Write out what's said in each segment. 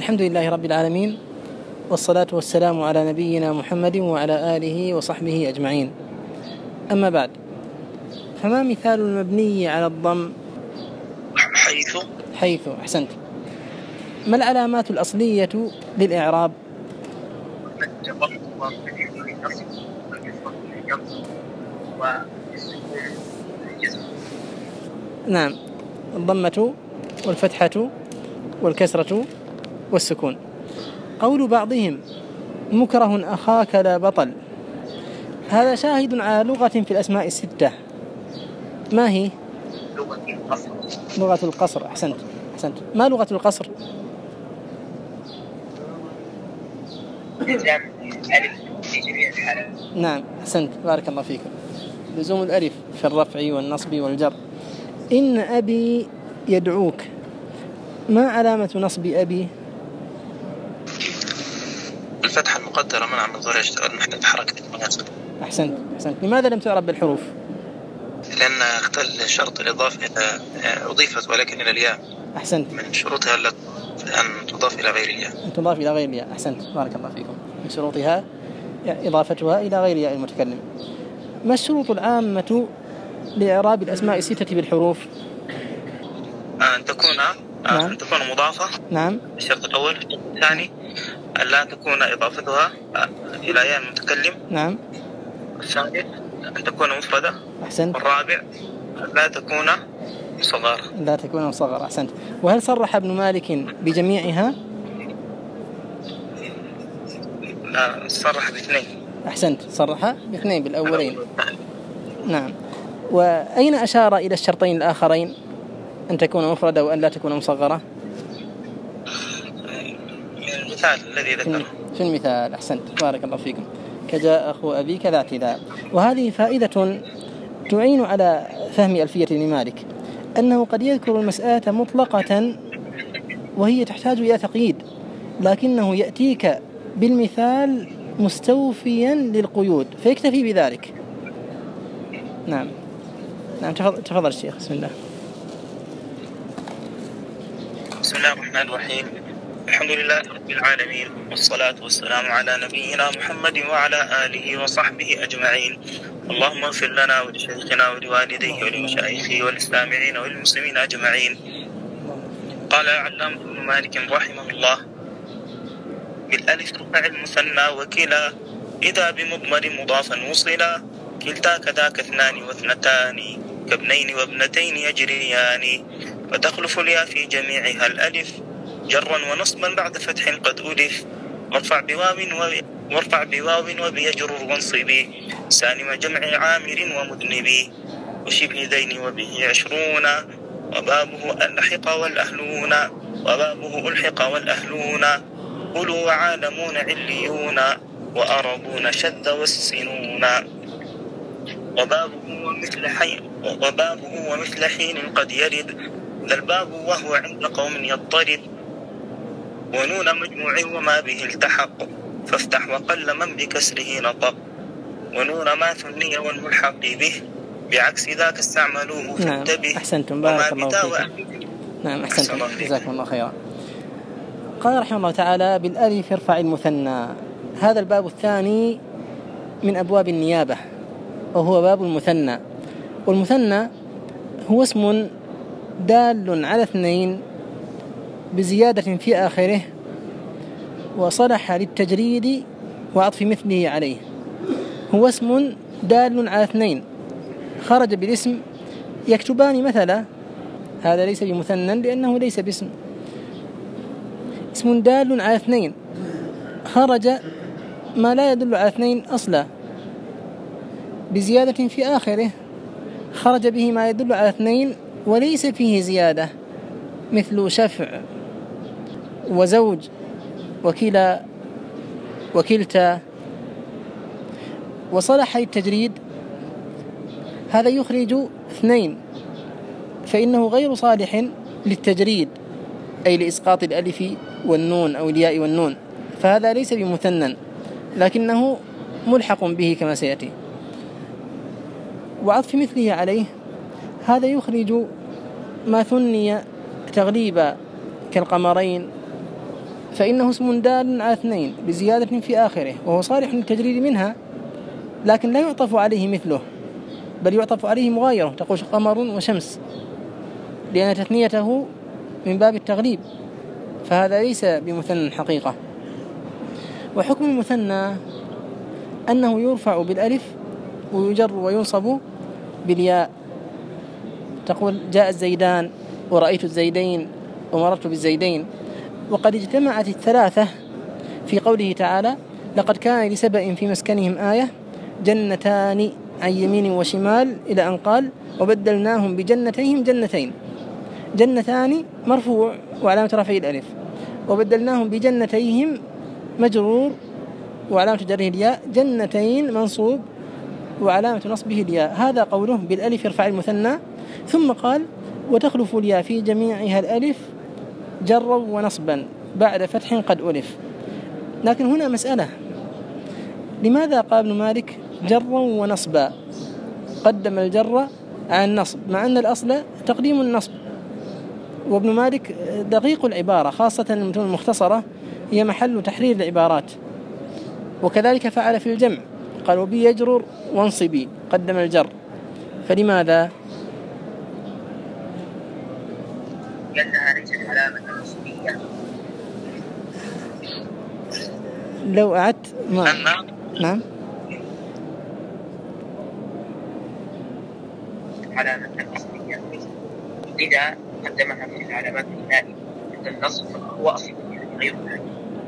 الحمد لله رب العالمين، والصلاة والسلام على نبينا محمد وعلى آله وصحبه أجمعين. أما بعد، فما مثال المبني على الضم؟ حيث. أحسنت. ما العلامات الأصلية للإعراب؟ نعم، الضمة والفتحة والكسرة والسكون. قول بعضهم مكره أخاك لا بطل، هذا شاهد على لغة في الأسماء الستة. ما هي؟ لغة القصر. أحسنت. ما لغة القصر؟ نعم، أحسنت، بارك الله فيكم. لزوم الألف في الرفع والنصب والجر. إن أبي يدعوك، ما علامة نصب أبي؟ الفتحة المقدرة منع من ظهور يشتغل محل حركة المناسبة. أحسنت. لماذا لم تعرب بالحروف؟ لأن اختل شرط الإضافة أضيفت ولكن إلى الياء. أحسنت. من شروطها أن تضاف إلى غير الياء. أن تضاف إلى غير الياء. أحسنت، بارك الله فيكم. من شروطها إضافتها إلى غير ياء المتكلم. ما الشروط العامة لإعراب الأسماء الستة بالحروف؟ أن تكون مضافة. نعم. الشرط الأول. الثاني أن لا تكون إضافتها إلى ياء المتكلم. نعم. الثالث أن تكون مفردة. أحسنت. الرابع أن لا تكون مصغرة. أحسنت. وهل صرح ابن مالك بجميعها؟ لا، صرح باثنين. أحسنت، صرح باثنين بالأولين. نعم. وأين أشار إلى الشرطين الآخرين، أن تكون مفردة وأن لا تكون مصغرة؟ المثال الذي ذكره. في المثال. أحسنت، بارك الله فيكم. كجاء أخو أبيك ذا اعتذار. وهذه فائدة تعين على فهم ألفية ابن مالك، أنه قد يذكر المسألة مطلقة وهي تحتاج إلى تقييد، لكنه يأتيك بالمثال مستوفيا للقيود فيكتفي بذلك. نعم. تفضل الشيخ. بسم الله الرحمن الرحيم. الحمد لله رب العالمين، والصلاة والسلام على نبينا محمد وعلى آله وصحبه أجمعين. اللهم اغفر لنا ولشيخنا ولوالديه ولمشايخه والسامعين وللمسلمين أجمعين. قال علامة ابن مالك رحمه الله: بالألف رفع المثنى وكلا، إذا بمضمر مضافا وصلا، كلتا كذاك اثنان واثنتان، كابنين وابنتين يجريان، وتخلف الياء في جميعها الألف، جرا ونصبا بعد فتح قد ألف، وارفع بواو وبيجر وانصبي، سالم جمع عامر ومذنبي، وشبه ذين وبه 20، وبابه ألحق والأهلون، قلوا وعالمون عليون، وأربون شد والسنون، وبابه ومثل حين قد يرد، ذا الباب وهو عند قوم يضطرد، ونون مجموع وما به التحق، فافتح وقل من بكسره نطق، ونون ما ثني والملحق به، بعكس ذاك استعملوه فانتبه. أحسنتم، بارك الله فيكم. نعم، أحسنتم، جزاكم الله خيرا. قال رحمه الله تعالى: بالألف ارفع المثنى. هذا الباب الثاني من أبواب النيابة، وهو باب المثنى. والمثنى هو اسم دال على اثنين بزيادة في آخره، وصلح للتجريد وعطف مثله عليه. هو اسم دال على اثنين خرج بالاسم يكتبان مثلا، هذا ليس بمثنى لأنه ليس باسم. اسم دال على اثنين خرج ما لا يدل على اثنين أصلا بزيادة في آخره، خرج به ما يدل على اثنين وليس فيه زيادة، مثل شفع وزوج وكلا وكلتا. وصلح للتجريد، هذا يخرج اثنين، فإنه غير صالح للتجريد، أي لإسقاط الألف والنون أو الياء والنون، فهذا ليس بمثنى لكنه ملحق به كما سيأتي. وعطف مثله عليه، هذا يخرج ما ثني تغليبا كالقمرين فإنه اسم دال على اثنين بزيادة في آخره، وهو صالح للتجريد منها، لكن لا يعطف عليه مثله، بل يعطف عليه مغايره، تقول قمر وشمس، لأن تثنيته من باب التغليب، فهذا ليس بمثنى حقيقة. وحكم المثنى أنه يرفع بالألف ويجر وينصب بالياء، تقول جاء الزيدان ورأيت الزيدين ومررت بالزيدين. وقد اجتمعت الثلاثة في قوله تعالى: لقد كان لسبأ في مسكنهم آية جنتان عن يمين وشمال، إلى أن قال: وبدلناهم بجنتيهم جنتين. جنتان مرفوع وعلامة رفعه الألف، وبدلناهم بجنتيهم مجرور وعلامة جره الياء، جنتين منصوب وعلامة نصبه الياء. هذا قوله بالألف يرفع المثنى. ثم قال: وتخلف الياء في جميعها الألف جرا ونصبا بعد فتح قد ألف. لكن هنا مسألة: لماذا قال ابن مالك جرا ونصبا، قدم الجر على النصب، مع أن الأصل تقديم النصب؟ وابن مالك دقيق العبارة، خاصة المتون المختصرة هي محل تحرير العبارات. وكذلك فعل في الجمع، قال: وبي يجرر وانصبي، قدم الجر. فلماذا؟ لأنها ليست علامة نصبية. لو أعدت نعم علامة نصبية، إذا قدمها في العلامات النائبة النصب هو أصل غير نائب.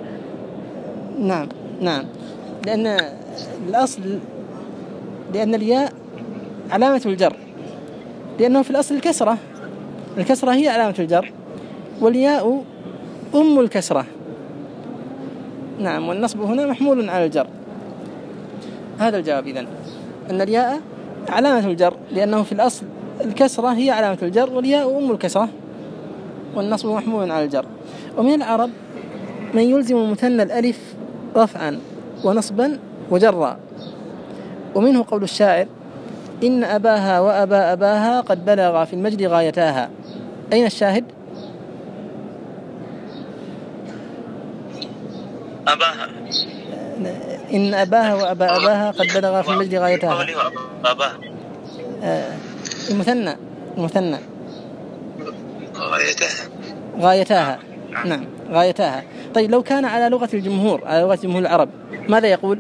نعم، لأن الأصل، لأن الياء علامة الجر، لأنه في الأصل الكسرة هي علامة الجر، والياء أم الكسرة. نعم، والنصب هنا محمول على الجر. هذا الجواب إذن، أن الياء علامة الجر، لأنه في الأصل الكسرة هي علامة الجر، والياء أم الكسرة، والنصب محمول على الجر. ومن العرب من يلزم مثنى الألف رفعا ونصبا وجرا. ومنه قول الشاعر: إن أباها وأبا أباها قد بلغ في المجد غايتاها. أين الشاهد؟ أباها. إن أباها وأبا أباها قد بلغ في المجد غايتاها. المثنى غايتاها. نعم، غايتاها. طيب، لو كان على لغة الجمهور، على لغة جمهور العرب، ماذا يقول؟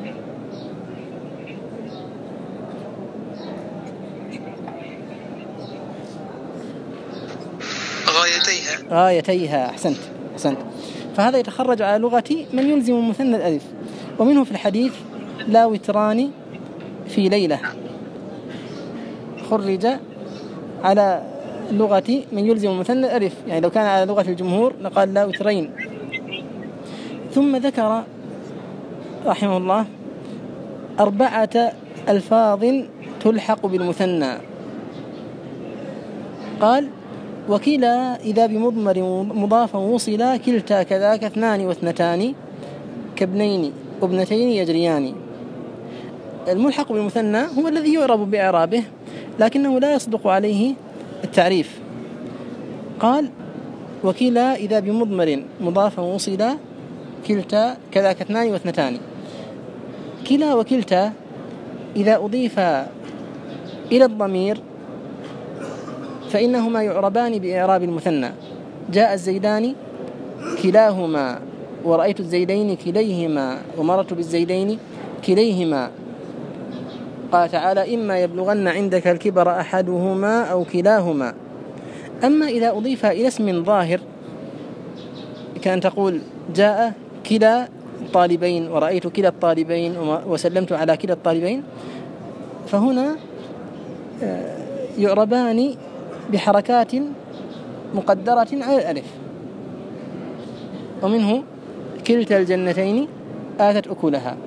غايتيها. أحسنت. فهذا يتخرج على لغة من يلزم مثنى الألف. ومنه في الحديث: لا وتران في ليلة، خرج على لغة من يلزم مثنى الألف، يعني لو كان على لغة الجمهور لقال لا وترين. ثم ذكر رحمه الله 4 ألفاظ تلحق بالمثنى. قال: وكلا إذا بمضمر مضافا وصلا، كلتا كذاك 2 و2 كابنين وابنتين يجريان. الملحق بالمثنى هو الذي يعرب بإعرابه، لكنه لا يصدق عليه التعريف. قال: وكلا إذا بمضمر مضافا وصلا، كلتا كذاك 2 و2. كلا وكلتا إذا أضيف إلى الضمير فإنهما يعربان بإعراب المثنى. جاء الزيدان كلاهما، ورأيت الزيدين كليهما، ومررت بالزيدين كليهما. قال تعالى: إما يبلغن عندك الكبر أحدهما أو كلاهما. أما إذا أضيف إلى اسم ظاهر، كان تقول: جاء كلا الطالبين، ورأيت كلا الطالبين، وسلمت على كلا الطالبين، فهنا يعربان بحركات مقدرة على الألف. ومنه: كلتا الجنتين آتت أكلها.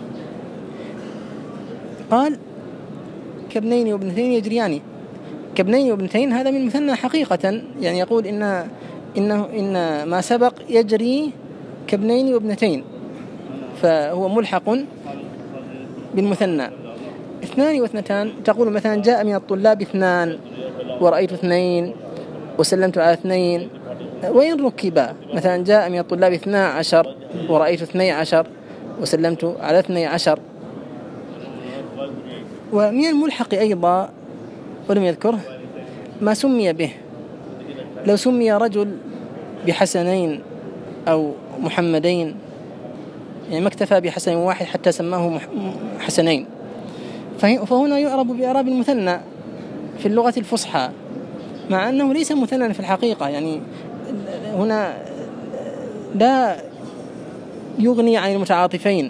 قال: كابنين وابنتين يجريان. كابنين وابنتين هذا من مثنى حقيقة، يعني يقول إن ما سبق يجري كابنين وابنتين، فهو ملحق بالمثنى. 2 و2 تقول مثلا: جاء من الطلاب 2، ورأيت 2، وسلمت على 2، وإن ركبا، مثلا جاء من الطلاب 12 ورأيت 12 وسلمت على 12. ومن الملحق أيضا ولم يذكره ما سمي به. لو سمي رجل بحسنين أو محمدين، يعني ما اكتفى بحسن واحد حتى سماه حسنين، فهنا يعرب بإعراب المثنى في اللغة الفصحى، مع أنه ليس مثنى في الحقيقة. يعني هنا لا يغني عن المتعاطفين،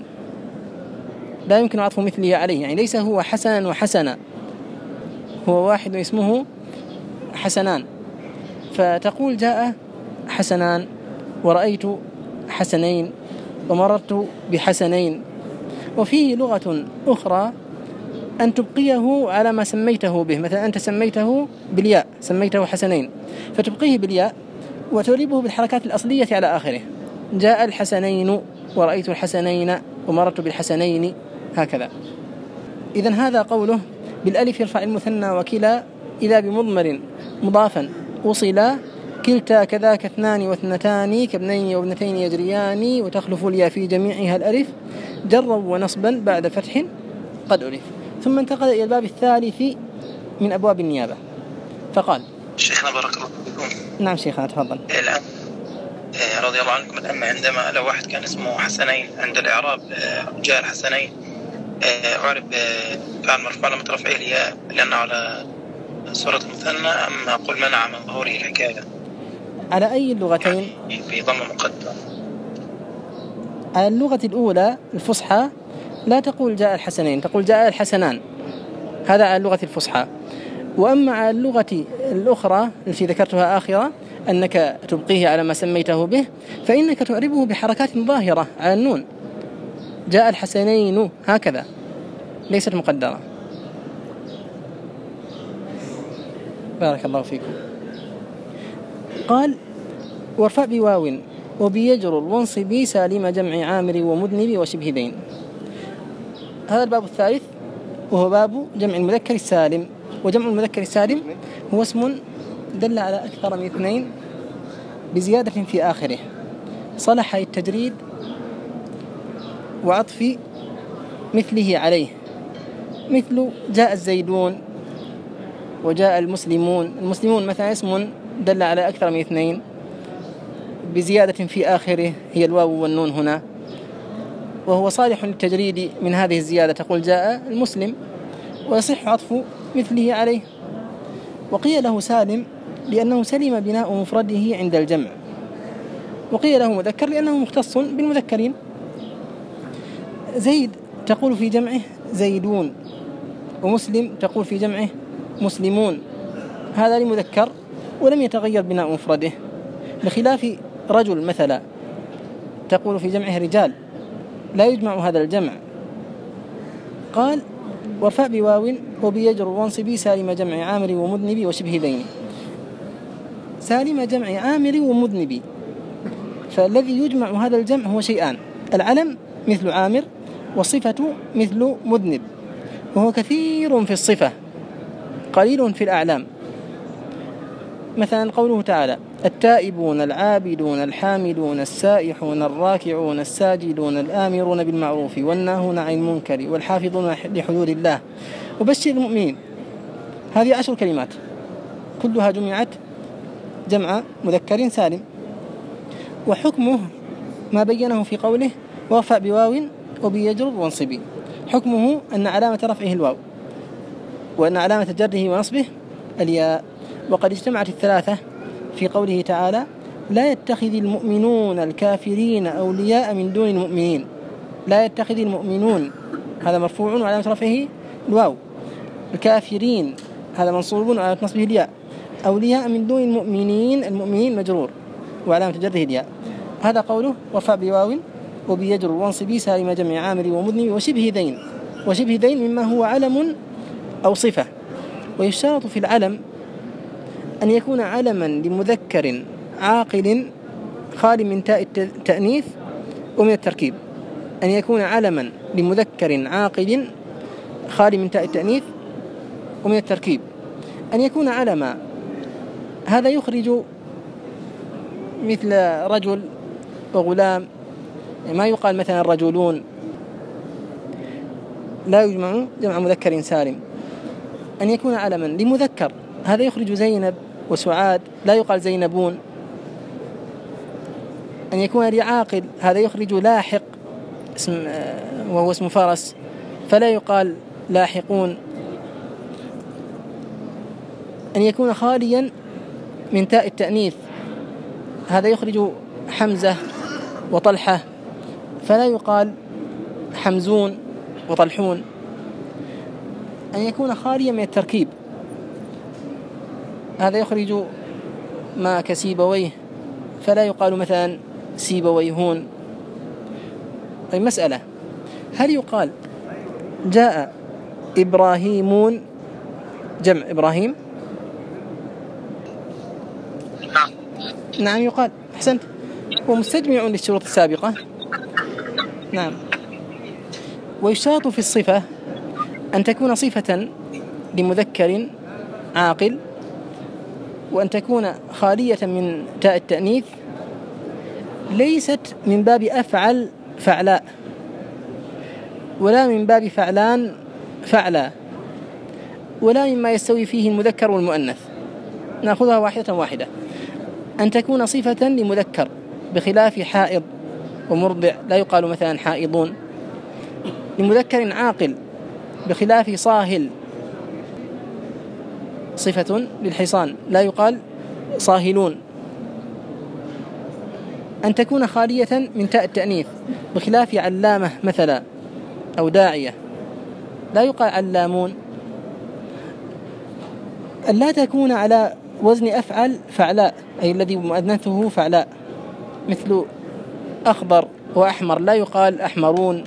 لا يمكن عطف مثله عليه. يعني ليس هو حسنا وحسنا، هو واحد اسمه حسنان، فتقول جاء حسنان ورأيت حسنين ومررت بحسنين. وفيه لغة أخرى أن تبقيه على ما سميته به، مثلا أنت سميته بالياء، سميته حسنين، فتبقيه بالياء وتريبه بالحركات الأصلية على آخره. جاء الحسنين ورأيت الحسنين ومررت بالحسنين، هكذا. إذن هذا قوله بالألف يرفع المثنى وكلا إذا بمضمر مضافا وصلا، كلتا كذاك اثنان واثنتان كابنين وابنتين يجريان، وتخلف الياء في جميعها الألف جرا ونصبا بعد فتح قد ألف. ثم انتقل إلى الباب الثالث من أبواب النيابة فقال: شيخنا بارك الله فيكم. نعم شيخنا تفضل. الآن رضي الله عنكم، الآن عندما لو واحد كان اسمه حسنين عند الإعراب جاء الحسنين أعرف فعل مرفوع لما ترفعه الياء لأنه على صورة المثنى، أم أقول منع من ظهوره الحكاية؟ على أي اللغتين؟ في ضم مقدم. على اللغة الأولى الفصحى لا تقول جاء الحسنين، تقول جاء الحسنان، هذا على اللغة الفصحى. وأما على اللغة الأخرى التي ذكرتها آخرة أنك تبقيه على ما سميته به، فإنك تعربه بحركات ظاهرة على النون، جاء الحسنين هكذا، ليست مقدرة. بارك الله فيكم. قال: وارفع بواو وبيجر وانصب سالم جمع عامر ومذنب وشبه ذين. هذا الباب الثالث، وهو باب جمع المذكر السالم. وجمع المذكر السالم هو اسم دل على أكثر من اثنين بزيادة في آخره، صلح التجريد وعطف مثله عليه، مثل جاء الزيدون وجاء المسلمون. المسلمون مثلا اسم دل على أكثر من اثنين بزيادة في آخره، هي الواو والنون هنا، وهو صالح للتجريد من هذه الزيادة، تقول جاء المسلم، ويصح عطف مثله عليه. وقيل له سالم لأنه سلم بناء مفرده عند الجمع، وقيل له مذكر لأنه مختص بالمذكرين. زيد تقول في جمعه زيدون، ومسلم تقول في جمعه مسلمون، هذا لمذكر ولم يتغير بناء مفرده، بخلاف رجل مثلا تقول في جمعه رجال، لا يجمع هذا الجمع. قال: وارفع بواو وبيجر وانصبي سالم جمع عامر ومذنب وشبه ذين. سالم جمع عامر ومذنب، فالذي يجمع هذا الجمع هو شيئان: العلم مثل عامر، والصفة مثل مذنب، وهو كثير في الصفة قليل في الأعلام. مثلا قوله تعالى: التائبون العابدون الحامدون السائحون الراكعون الساجدون الآمرون بالمعروف والناهون عن المنكر والحافظون لحدود الله وبشر المؤمنين. هذه 10 كلمات كلها جمعت جمع مذكر سالم. وحكمه ما بينه في قوله: وارفع بواو وبيجر وانصبي. حكمه أن علامة رفعه الواو، وأن علامة جره ونصبه الياء. وقد اجتمعت الثلاثة في قوله تعالى: لا يتخذ المؤمنون الكافرين أولياء من دون المؤمنين. لا يتخذ المؤمنون هذا مرفوع وعلامة رفعه الواو، الكافرين هذا منصوب وعلامة نصبه الياء، أولياء من دون المؤمنين، المؤمنين مجرور وعلامة جره الياء. هذا قوله: وارفع بواو وبيجر وانصبي سالم جمع عامر ومذنب وشبه ذين. وشبه ذين مما هو علم أو صفة. ويشترط في العلم أن يكون علما لمذكر عاقل خالي من تاء التأنيث ومن التركيب. أن يكون علما لمذكر عاقل خالي من تاء التأنيث ومن التركيب. أن يكون علما، هذا يخرج مثل رجل وغلام، ما يقال مثلا رجلون، لا يجمع جمع مذكر سالم. أن يكون علما لمذكر، هذا يخرج زينب وسعاد، لا يقال زينبون. أن يكون لعاقل، هذا يخرج لاحق وهو اسم فرس، فلا يقال لاحقون. أن يكون خاليا من تاء التأنيث، هذا يخرج حمزة وطلحة، فلا يقال حمزون وطلحون. أن يكون خاليا من التركيب، هذا يخرج ما كسيبويه، فلا يقال مثلا سيبويهون. طيب مسألة، هل يقال جاء إبراهيمون جمع إبراهيم؟ نعم يقال، أحسنت، ومستجمع للشروط السابقة. نعم. ويشترط في الصفة أن تكون صفة لمذكر عاقل، وأن تكون خالية من تاء التأنيث، ليست من باب أفعل فعلاء، ولا من باب فعلان فعلا، ولا مما يستوي فيه المذكر والمؤنث. نأخذها واحدة واحدة. أن تكون صفة لمذكر بخلاف حائض ومرضع، لا يقال مثلا حائضون. لمذكر عاقل بخلاف صاهل، صفة للحصان، لا يقال صاهلون. أن تكون خالية من تاء التأنيث بخلاف علامة مثلا أو داعية، لا يقال علامون. أن لا تكون على وزن أفعل فعلاء، أي الذي مؤنثه فعلاء، مثل أخضر وأحمر، لا يقال أحمرون.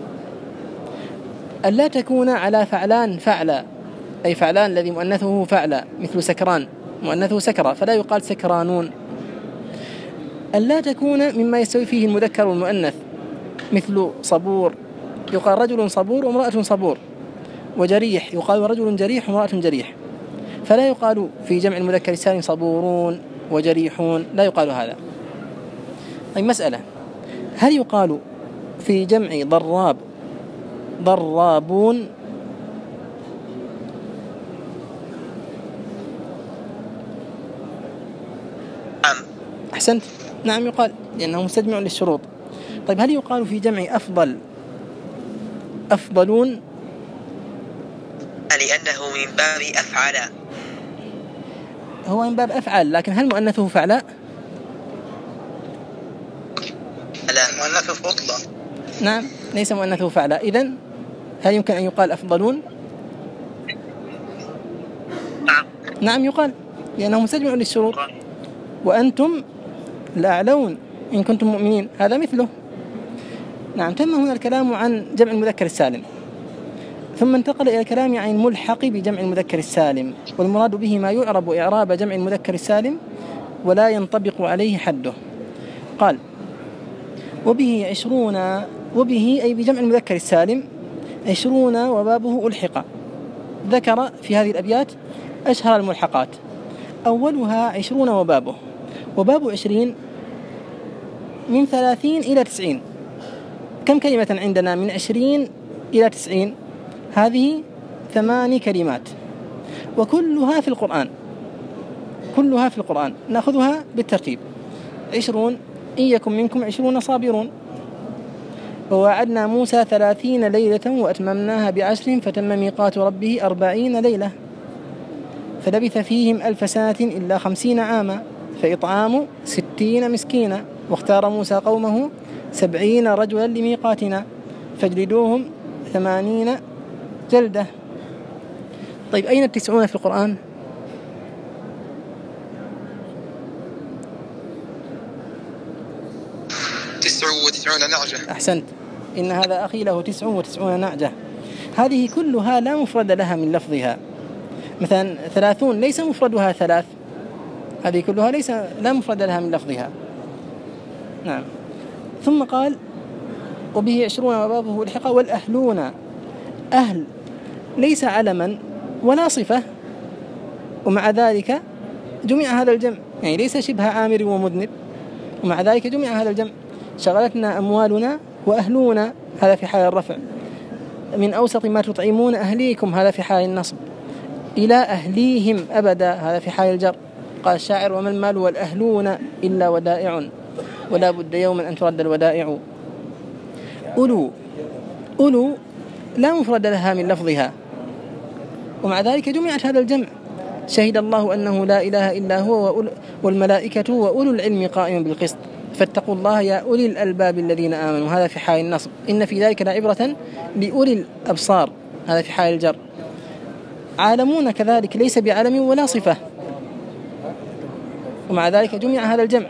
أن لا تكون على فعلان فعلا، أي فعلان الذي مؤنثه فعلا، مثل سكران مؤنثه سكرى، فلا يقال سكرانون. أن لا تكون مما يستوي فيه المذكر والمؤنث، مثل صبور، يقال رجل صبور وامرأة صبور. وجريح، يقال رجل جريح وامرأة جريح، فلا يقال في جمع المذكر السالم صبورون وجريحون، لا يقال هذا. أي مسألة، هل يقال في جمع ضراب ضرابون؟ أحسنت، نعم يقال، لأنه مستجمع للشروط. طيب هل يقال في جمع أفضل أفضلون؟ لأنه من باب أفعل، هو من باب أفعل، لكن هل مؤنثه فعلاء؟ لا، مؤنثه فضلة. نعم، ليس مؤنثه فعلاء. إذن هل يمكن أن يقال أفضلون؟ نعم يقال، لأنه مستجمع للشروط. وأنتم الأعلون إن كنتم مؤمنين، هذا مثله. نعم، تم هنا الكلام عن جمع المذكر السالم، ثم انتقل إلى الكلام عن الملحق بجمع المذكر السالم، والمراد به ما يعرب إعراب جمع المذكر السالم ولا ينطبق عليه حده. قال: وبه 20، وبه أي بجمع المذكر السالم 20 وبابه ألحق. ذكر في هذه الأبيات أشهر الملحقات، أولها 20 وبابه. وباب 20 من 30 إلى 90. كم كلمة عندنا من 20 إلى 90؟ هذه 8 كلمات، وكلها في القرآن، كلها في القرآن. نأخذها بالترتيب. 20: إن يكن منكم 20 صابرون. ووعدنا موسى 30 ليلة وأتممناها ب10 فتم ميقات ربه 40 ليلة فلبث فيهم 1000 سنة إلا 50 عاما فإطعام 60 مسكينا. واختار موسى قومه 70 رجلا لميقاتنا فاجلدوهم 80 جلدة. طيب أين 90 في القرآن؟ وتسعون نعجة. أحسنت، إن هذا أخي له 99 نعجة. هذه كلها لا مفرد لها من لفظها. مثلا 30 ليس مفردها 3، هذه كلها لا مفرد لها من لفظها. نعم. ثم قال: وبه 20 وبابه الحق. والأهلون، أهل ليس علما ولا صفة، ومع ذلك جمع هذا الجمع، يعني ليس شبه عامر ومذنب، ومع ذلك جمع هذا الجمع. شغلتنا أموالنا وأهلونا، هذا في حال الرفع. من أوسط ما تطعمون أهليكم، هذا في حال النصب. إلى أهليهم أبدا، هذا في حال الجر. قال الشاعر: وما المال والأهلون إلا ودائع، ولا بد يوما أن ترد الودائع. أولو لا مفرد لها من لفظها، ومع ذلك جمعت هذا الجمع. شهد الله أنه لا إله إلا هو والملائكة وأولو العلم قائم بالقسط، فاتقوا الله يا أولي الألباب الذين آمنوا، هذا في حال النصب. إن في ذلك لعبرة لأولي الأبصار، هذا في حال الجر. عالمون كذلك ليس بعالم ولا صفة، ومع ذلك جمع هذا الجمع.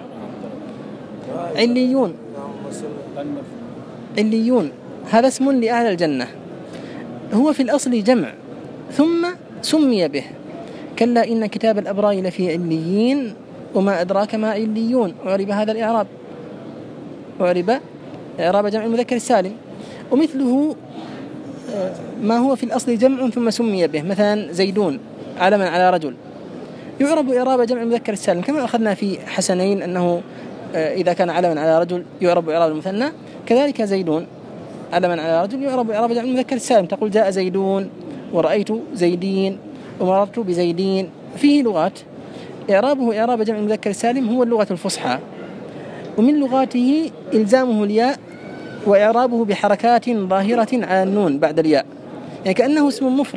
عليون هذا اسم لأهل الجنة، هو في الأصل جمع ثم سمي به. كلا إن كتاب الأبرار لفي عليين وما أدراك ما عليون. أعرب هذا الإعراب، أعرب إعراب جمع المذكر السالم. ومثله ما هو في الأصل جمع ثم سمي به، مثلا زيدون علما على رجل، يعرب إعراب جمع المذكر السالم، كما أخذنا في حسنين أنه إذا كان علما على رجل يعرب إعراب المثنى، كذلك زيدون علما على رجل يعرب إعراب جمع المذكر السالم. تقول جاء زيدون ورأيت زيدين ومررت بزيدين. فيه لغات إعرابه إعراب جمع المذكر السالم هو اللغة الفصحى، ومن لغاته إلزامه الياء وإعرابه بحركات ظاهرة على النون بعد الياء، يعني كأنه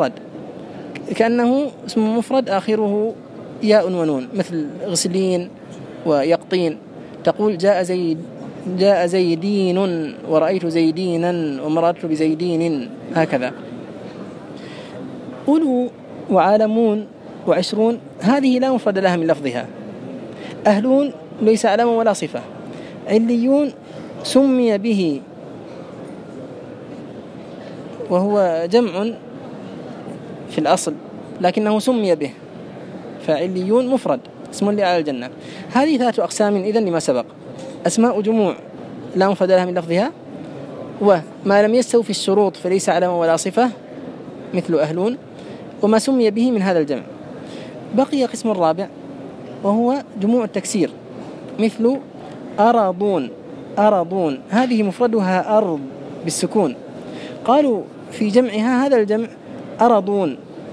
اسم مفرد آخره ياء ونون، مثل غسلين ويقطين. تقول جاء زيدين ورأيت زيدينا ومررت بزيدين، هكذا. أولو وعالمون وعشرون هذه لا مفرد لها من لفظها. أهلون ليس علما ولا صفة. عليون سمي به وهو جمع في الأصل لكنه سمي به، فعليون مفرد اسم لأهل الجنة. هذه 3 أقسام إذن لما سبق: أسماء جموع لا مفرد لها من لفظها، وما لم يستوفي الشروط فليس علما ولا صفة مثل أهلون، وما سمي به من هذا الجمع. بقي قسم الرابع وهو جموع التكسير، مثل أرضون هذه مفردها أرض بالسكون، قالوا في جمعها هذا الجمع أرضون،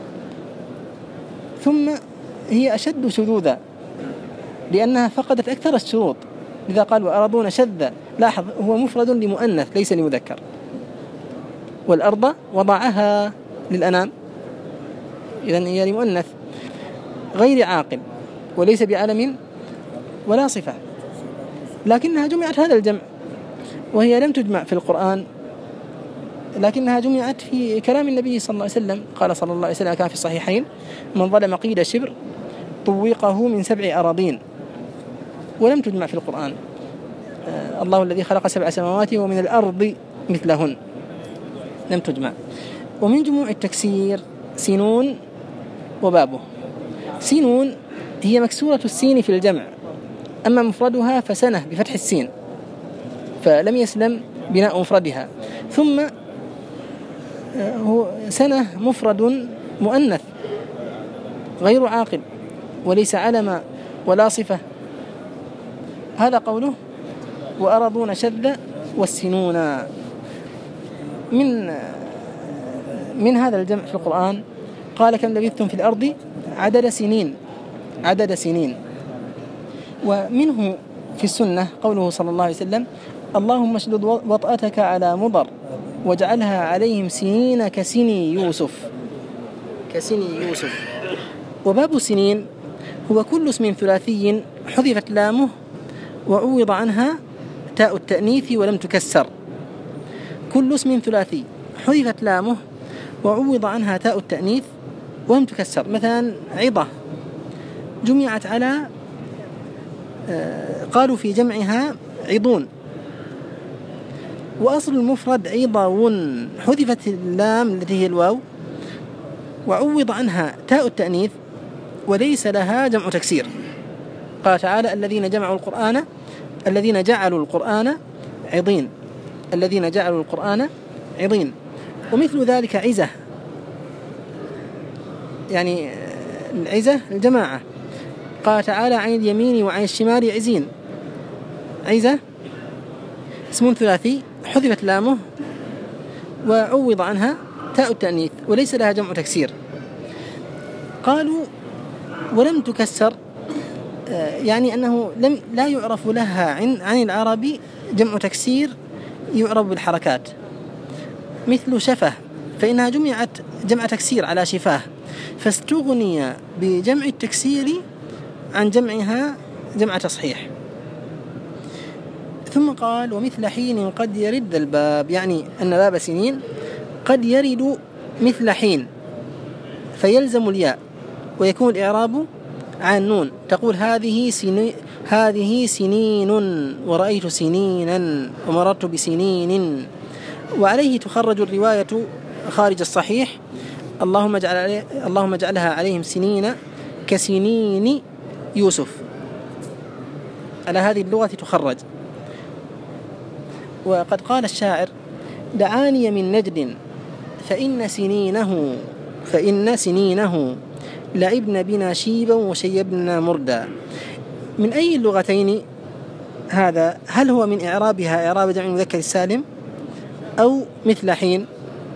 ثم هي أشد شذوذا لأنها فقدت أكثر الشروط، لذا قالوا أرضون شذ. لاحظ هو مفرد لمؤنث ليس لمذكر. والأرض وضعها للأنام، إذن هي لمؤنث غير عاقل وليس بعلم ولا صفة، لكنها جمعت هذا الجمع، وهي لم تجمع في القرآن لكنها جمعت في كلام النبي صلى الله عليه وسلم. قال صلى الله عليه وسلم كان في الصحيحين: من ظلم قيد شبر طوقه من 7 أراضين. ولم تجمع في القرآن. الله الذي خلق 7 سماوات ومن الأرض مثلهن، لم تجمع. ومن جموع التكسير سينون وبابه. سينون هي مكسورة السين في الجمع، أما مفردها فسنة بفتح السين، فلم يسلم بناء مفردها. ثم هو سنة مفرد مؤنث غير عاقل وليس علما ولا صفة. هذا قوله وأرضون شذ والسنون. من هذا الجمع في القرآن قال: كم لبثتم في الأرض عدد سنين. ومنه في السنة قوله صلى الله عليه وسلم: اللهم اشدد وطأتك على مضر واجعلها عليهم سنين كسني يوسف. وباب سنين هو كل اسم ثلاثي حذفت لامه وعوض عنها تاء التأنيث ولم تكسر. كل اسم ثلاثي حذفت لامه وعوض عنها تاء التأنيث ولم تكسر. مثلا عظة جمعت على قالوا في جمعها عظون، وأصل المفرد عظون، حذفت اللام التي هي الواو وعوض عنها تاء التأنيث وليس لها جمع تكسير. قال تعالى: الذين جعلوا القرآن عظين. ومثل ذلك عزة، يعني العزة الجماعة. قال تعالى: عن اليمين وعن الشمال عزين. عزة اسم ثلاثي حذفت لامه وعوض عنها تاء التأنيث وليس لها جمع تكسير. قالوا ولم تكسر، يعني أنه لا يعرف لها عن العرب جمع تكسير يعرف بالحركات، مثل شفه فإنها جمعت جمع تكسير على شفاه، فاستغني بجمع التكسير عن جمعها جمع تصحيح. ثم قال ومثل حين قد يرد الباب، يعني أن باب سنين قد يرد مثل حين فيلزم الياء ويكون الإعراب عن نون، تقول هذه سنين ورأيت سنينا ومررت بسنين، وعليه تخرج الرواية خارج الصحيح اللهم اجعلها عليهم سنين كسنين يوسف، على هذه اللغة تخرج. وقد قال الشاعر دعاني من نجد فإن سنينه لعبن بنا شيبا وشيبنا مردا. من أي اللغتين هذا؟ هل هو من إعرابها إعراب جمع المذكر السالم أو مثل حين؟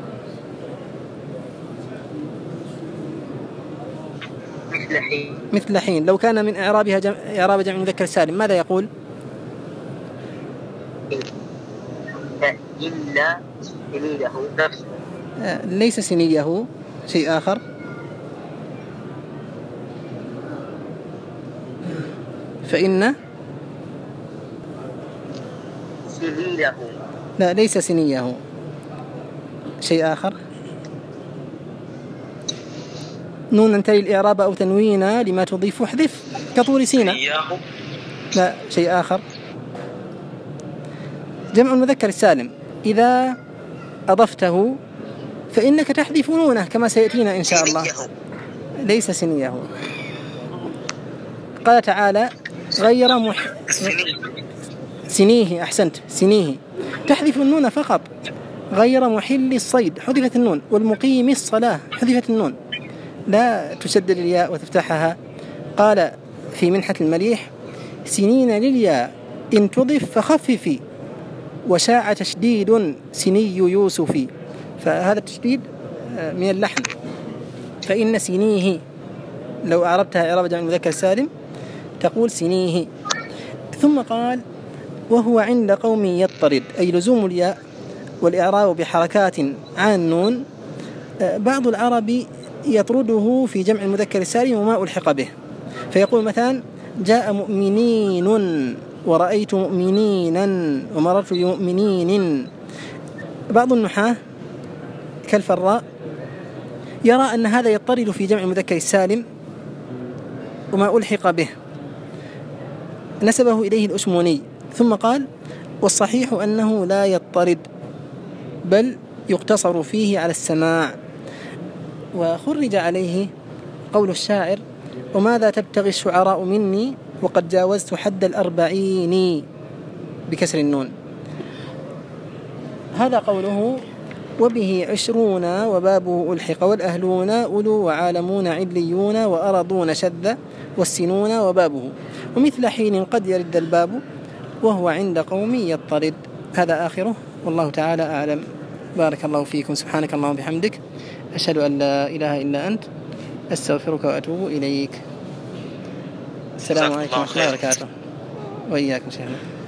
مثل حين. لو كان من إعرابها إعراب جمع المذكر السالم ماذا يقول؟ إن سنيه نفسه. ليس سنيه، شيء آخر. فإن سنيه. لا، ليس سنيه، شيء آخر. نون تلي الإعراب أو تنوينا لما تضيف احذف كطور سينا. لا، شيء آخر. جمع المذكر السالم إذا أضفته فإنك تحذف نونه كما سيأتينا إن شاء الله. ليس سنيه. قال تعالى غير سنيه. أحسنت، سنيه تحذف النون فقط. غير محل الصيد حذفت النون، والمقيم الصلاة حذفت النون، لا تشدد الياء وتفتحها. قال في منحة المليح سنين للياء إن تضف فخففي وشاع تشديد سني يوسف، فهذا التشديد من اللحن. فإن سنيه لو أعربتها إعراب جمع المذكر السالم تقول سنيه. ثم قال وهو عند قوم يضطرد، أي لزوم الياء والإعراب بحركات عن النون. بعض العرب يطرده في جمع المذكر السالم وما ألحق به، فيقول مثلا جاء مؤمنين ورأيت مؤمنينا ومررت بمؤمنين. بعض النحاة كالفراء يرى أن هذا يضطرد في جمع المذكر السالم وما ألحق به، نسبه إليه الأشموني. ثم قال والصحيح أنه لا يضطرد بل يقتصر فيه على السماع. وخرج عليه قول الشاعر وماذا تبتغي الشعراء مني وقد جاوزت حد 40 بكسر النون. هذا قوله وبه 20 وبابه ألحق والأهلون أولو وعالمون عليون وأرضون شذ والسنون وبابه ومثل حين قد يرد الباب وهو عند قوم يضطرد. هذا آخره والله تعالى أعلم. بارك الله فيكم. سبحانك اللهم وبحمدك أشهد أن لا إله إلا أنت أستغفرك وأتوب إليك. السلام عليكم ورحمة الله وبركاته. وإياكم شيخنا.